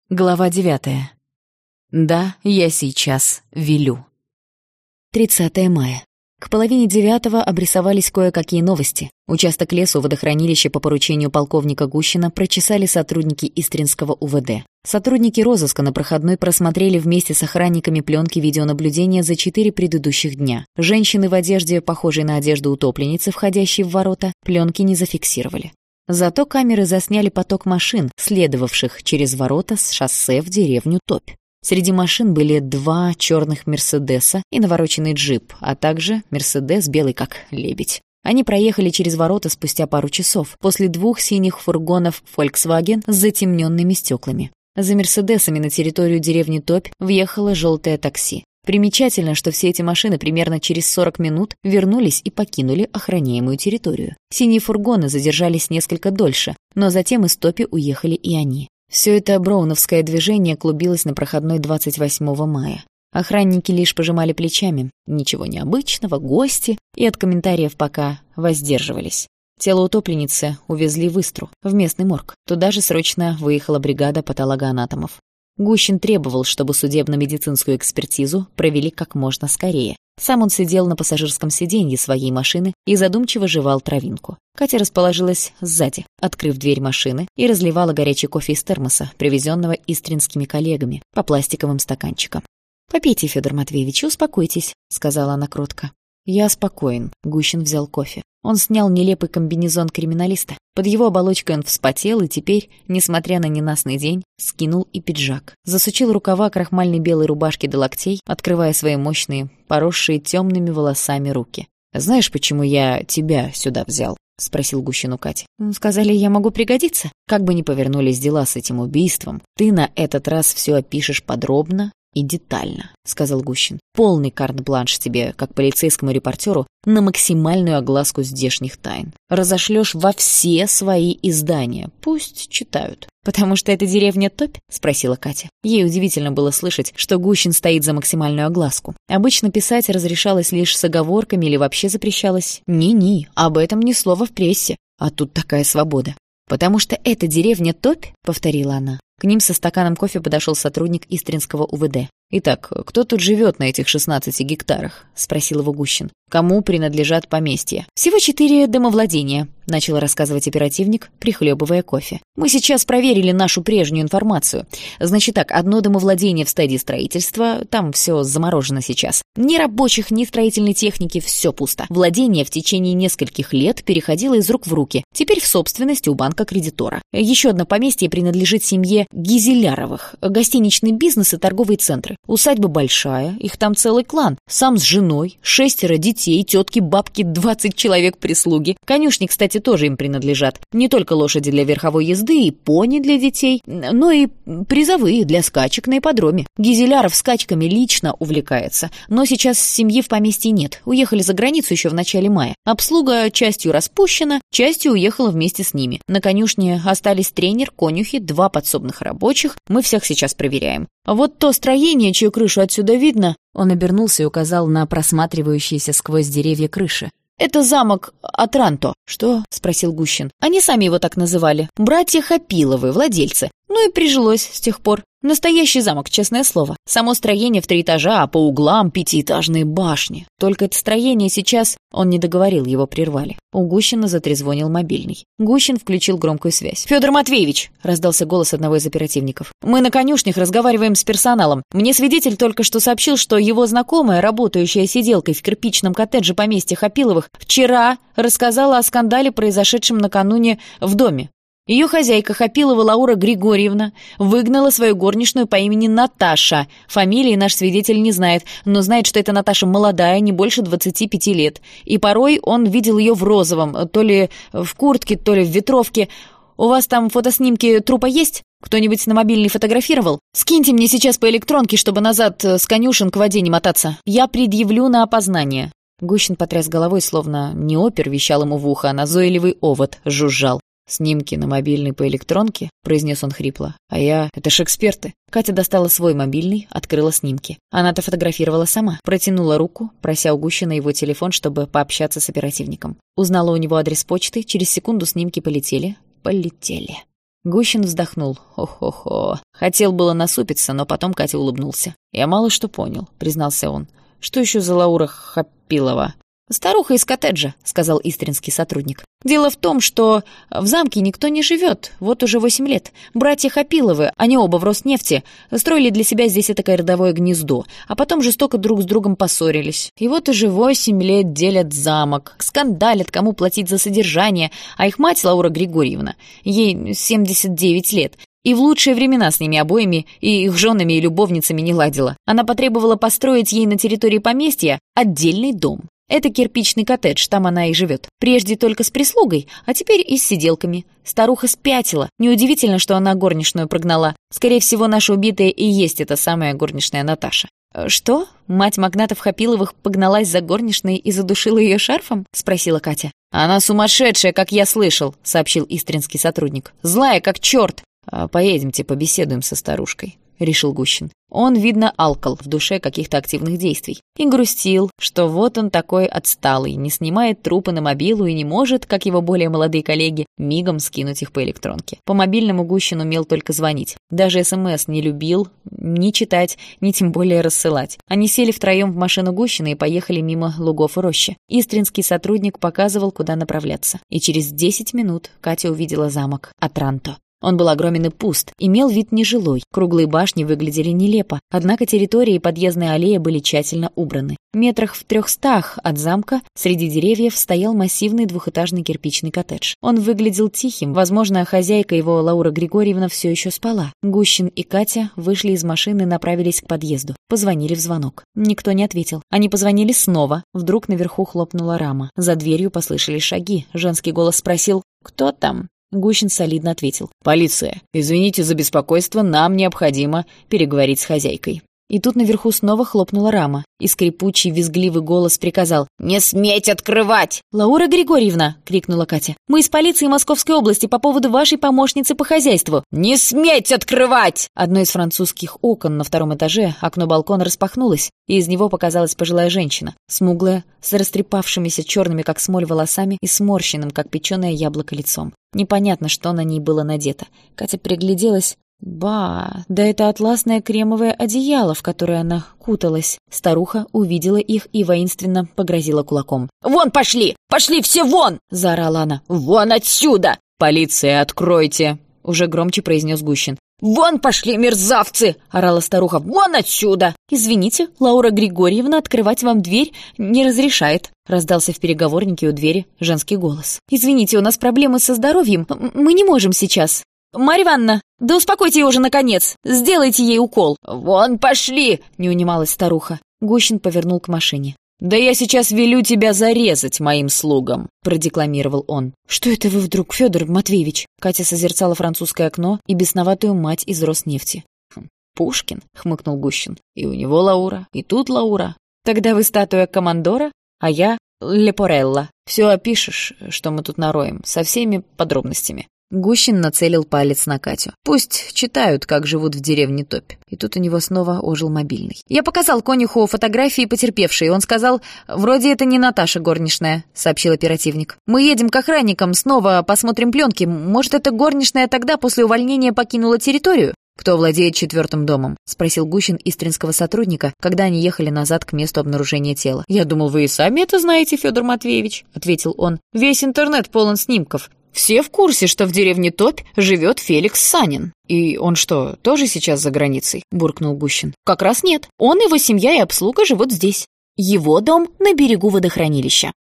Глава 9. Да, я сейчас велю. 30 мая. К 8:30 обрисовались кое-какие новости. Участок леса у водохранилища по поручению полковника Гущина прочесали сотрудники Истринского УВД. Сотрудники розыска на проходной просмотрели вместе с охранниками пленки видеонаблюдения за 4 предыдущих дня. Женщины в одежде, похожей на одежду утопленницы, входящей в ворота, пленки не зафиксировали. Зато камеры засняли поток машин, следовавших через ворота с шоссе в деревню Топь. Среди машин были 2 черных «Мерседеса» и навороченный джип, а также «Мерседес» белый как лебедь. Они проехали через ворота спустя пару часов, после 2 синих фургонов «Фольксваген» с затемненными стеклами. За «Мерседесами» на территорию деревни Топь въехало желтое такси. Примечательно, что все эти машины примерно через 40 минут вернулись и покинули охраняемую территорию. Синие фургоны задержались несколько дольше, но затем из Топи уехали и они. Все это броуновское движение клубилось на проходной 28 мая. Охранники лишь пожимали плечами. Ничего необычного, гости, и от комментариев пока воздерживались. Тело утопленницы увезли в Истру, в местный морг. Туда же срочно выехала бригада патологоанатомов. Гущин требовал, чтобы судебно-медицинскую экспертизу провели как можно скорее. Сам он сидел на пассажирском сиденье своей машины и задумчиво жевал травинку. Катя расположилась сзади, открыв дверь машины, и разливала горячий кофе из термоса, привезенного истринскими коллегами, по пластиковым стаканчикам. «Попейте, Федор Матвеевич, успокойтесь», — сказала она кротко. «Я спокоен», — Гущин взял кофе. Он снял нелепый комбинезон криминалиста. Под его оболочкой он вспотел и теперь, несмотря на ненастный день, скинул и пиджак. Засучил рукава крахмальной белой рубашки до локтей, открывая свои мощные, поросшие темными волосами руки. «Знаешь, почему я тебя сюда взял?» — спросил Гущин у Кати. «Сказали, я могу пригодиться. Как бы ни повернулись дела с этим убийством, ты на этот раз все опишешь подробно и детально», — сказал Гущин. «Полный карт-бланш тебе, как полицейскому репортеру, на максимальную огласку здешних тайн. Разошлешь во все свои издания. Пусть читают». «Потому что это деревня Топь?» — спросила Катя. Ей удивительно было слышать, что Гущин стоит за максимальную огласку. Обычно писать разрешалось лишь с оговорками или вообще запрещалось. Ни-ни, об этом ни слова в прессе. А тут такая свобода. «Потому что это деревня Топь?» — повторила она. К ним со стаканом кофе подошел сотрудник Истринского УВД. «Итак, кто тут живет на этих 16 гектарах?» — спросил его Гущин. «Кому принадлежат поместья?» «Всего 4 домовладения», — начал рассказывать оперативник, прихлебывая кофе. «Мы сейчас проверили нашу прежнюю информацию. Значит так, одно домовладение в стадии строительства, там все заморожено сейчас. Ни рабочих, ни строительной техники, все пусто. Владение в течение нескольких лет переходило из рук в руки, теперь в собственности у банка-кредитора. Еще одно поместье принадлежит семье Гизеляровых, гостиничный бизнес и торговые центры. Усадьба большая, их там целый клан. Сам с женой, 6 детей, тетки, бабки, 20 человек прислуги. Конюшни, кстати, тоже им принадлежат. Не только лошади для верховой езды и пони для детей, но и призовые для скачек на ипподроме. Гизеляров скачками лично увлекается, но сейчас семьи в поместье нет. Уехали за границу еще в начале мая. Обслуга частью распущена, частью уехала вместе с ними. На конюшне остались тренер, конюхи, 2 подсобных рабочих. Мы всех сейчас проверяем. А вот то строение, чью крышу отсюда видно, он обернулся и указал на просматривающиеся сквозь деревья крыши. «Это замок Отранто». «Что?» — спросил Гущин. «Они сами его так называли. Братья Хапиловы, владельцы. Ну и прижилось с тех пор. Настоящий замок, честное слово. Само строение в 3 этажа, а по углам 5-этажные башни. Только это строение сейчас...» Он не договорил, его прервали. У Гущина затрезвонил мобильный. Гущин включил громкую связь. «Федор Матвеевич!» — раздался голос одного из оперативников. «Мы на конюшнях разговариваем с персоналом. Мне свидетель только что сообщил, что его знакомая, работающая сиделкой в кирпичном коттедже поместья Хапиловых, вчера рассказала о скандале, произошедшем накануне в доме. Ее хозяйка Хапилова Лаура Григорьевна выгнала свою горничную по имени Наташа. Фамилии наш свидетель не знает, но знает, что эта Наташа молодая, не больше 25 лет. И порой он видел ее в розовом, то ли в куртке, то ли в ветровке. У вас там фотоснимки трупа есть? Кто-нибудь на мобильный фотографировал? Скиньте мне сейчас по электронке, чтобы назад с конюшен к воде не мотаться. Я предъявлю на опознание». Гущин потряс головой, словно не опер вещал ему в ухо, а назойливый овод жужжал. «Снимки на мобильный по электронке?» — произнес он хрипло. «А я... Это ж эксперты». Катя достала свой мобильный, открыла снимки. Она-то фотографировала сама. Протянула руку, прося у Гущина его телефон, чтобы пообщаться с оперативником. Узнала у него адрес почты, через секунду снимки полетели. Гущин вздохнул. «Хо-хо-хо. Хотел было насупиться, но потом Катя улыбнулся. «Я мало что понял», — признался он. «Что еще за Лаура Хапилова?» «Старуха из коттеджа», — сказал истринский сотрудник. «Дело в том, что в замке никто не живет, вот уже 8 лет. Братья Хапиловы, они оба в Роснефти, строили для себя здесь этакое родовое гнездо, а потом жестоко друг с другом поссорились. И вот уже 8 лет делят замок, скандалят, кому платить за содержание, а их мать, Лаура Григорьевна, ей 79 лет, и в лучшие времена с ними обоими и их женами и любовницами не ладила. Она потребовала построить ей на территории поместья отдельный дом. Это кирпичный коттедж, там она и живет. Прежде только с прислугой, а теперь и с сиделками. Старуха спятила. Неудивительно, что она горничную прогнала. Скорее всего, наша убитая и есть эта самая горничная Наташа». «Что? Мать магнатов Хапиловых погналась за горничной и задушила ее шарфом?» — спросила Катя. «Она сумасшедшая, как я слышал», — сообщил истринский сотрудник. «Злая, как черт». «Поедемте, побеседуем со старушкой», — решил Гущин. Он, видно, алкал в душе каких-то активных действий и грустил, что вот он такой отсталый, не снимает трупы на мобилу и не может, как его более молодые коллеги, мигом скинуть их по электронке. По мобильному Гущин умел только звонить. Даже СМС не любил ни читать, ни тем более рассылать. Они сели втроем в машину Гущина и поехали мимо лугов и рощи. Истринский сотрудник показывал, куда направляться. И через 10 минут Катя увидела замок Отранто. Он был огромен и пуст, имел вид нежилой, круглые башни выглядели нелепо, однако территория и подъездная аллея были тщательно убраны. Метрах в 300 от замка среди деревьев стоял массивный двухэтажный кирпичный коттедж. Он выглядел тихим, возможно, хозяйка его, Лаура Григорьевна, все еще спала. Гущин и Катя вышли из машины и направились к подъезду. Позвонили в звонок. Никто не ответил. Они позвонили снова. Вдруг наверху хлопнула рама. За дверью послышались шаги. Женский голос спросил: «Кто там?» Гущин солидно ответил: «Полиция. Извините за беспокойство, нам необходимо переговорить с хозяйкой». И тут наверху снова хлопнула рама, и скрипучий, визгливый голос приказал: «Не сметь открывать!» «Лаура Григорьевна!» — крикнула Катя. «Мы из полиции Московской области по поводу вашей помощницы по хозяйству!» «Не сметь открывать!» Одно из французских окон на 2-м этаже, окно-балкона распахнулось, и из него показалась пожилая женщина, смуглая, с растрепавшимися черными, как смоль, волосами и сморщенным, как печеное яблоко, лицом. Непонятно, что на ней было надето. Катя пригляделась. Да это атласное кремовое одеяло, в которое она куталась. Старуха увидела их и воинственно погрозила кулаком. «Вон пошли! Пошли все вон!» — заорала она. «Вон отсюда!» «Полиция, откройте!» — уже громче произнес Гущин. «Вон пошли, мерзавцы!» — орала старуха. «Вон отсюда!» «Извините, Лаура Григорьевна открывать вам дверь не разрешает», — раздался в переговорнике у двери женский голос. «Извините, у нас проблемы со здоровьем. Мы не можем сейчас». «Марья Ивановна, да успокойте ее уже, наконец! Сделайте ей укол!» «Вон пошли!» — не унималась старуха. Гущин повернул к машине. «Да я сейчас велю тебя зарезать моим слугам!» — продекламировал он. «Что это вы вдруг, Федор Матвеевич?» Катя созерцала французское окно и бесноватую мать из Роснефти. «Пушкин!» — хмыкнул Гущин. «И у него Лаура, и тут Лаура. Тогда вы статуя командора, а я Лепорелла. Все опишешь, что мы тут нароем, со всеми подробностями». Гущин нацелил палец на Катю. «Пусть читают, как живут в деревне Топь». И тут у него снова ожил мобильный. «Я показал конюху фотографии потерпевшей. Он сказал, вроде это не Наташа горничная», — сообщил оперативник. «Мы едем к охранникам, снова посмотрим пленки. Может, эта горничная тогда после увольнения покинула территорию?» «Кто владеет 4-м домом?» — спросил Гущин истринского сотрудника, когда они ехали назад к месту обнаружения тела. «Я думал, вы и сами это знаете, Федор Матвеевич», — ответил он. «Весь интернет полон снимков. Все в курсе, что в деревне Топь живет Феликс Санин». «И он что, тоже сейчас за границей?» — буркнул Гущин. «Как раз нет. Он, его семья и обслуга живут здесь. Его дом на берегу водохранилища».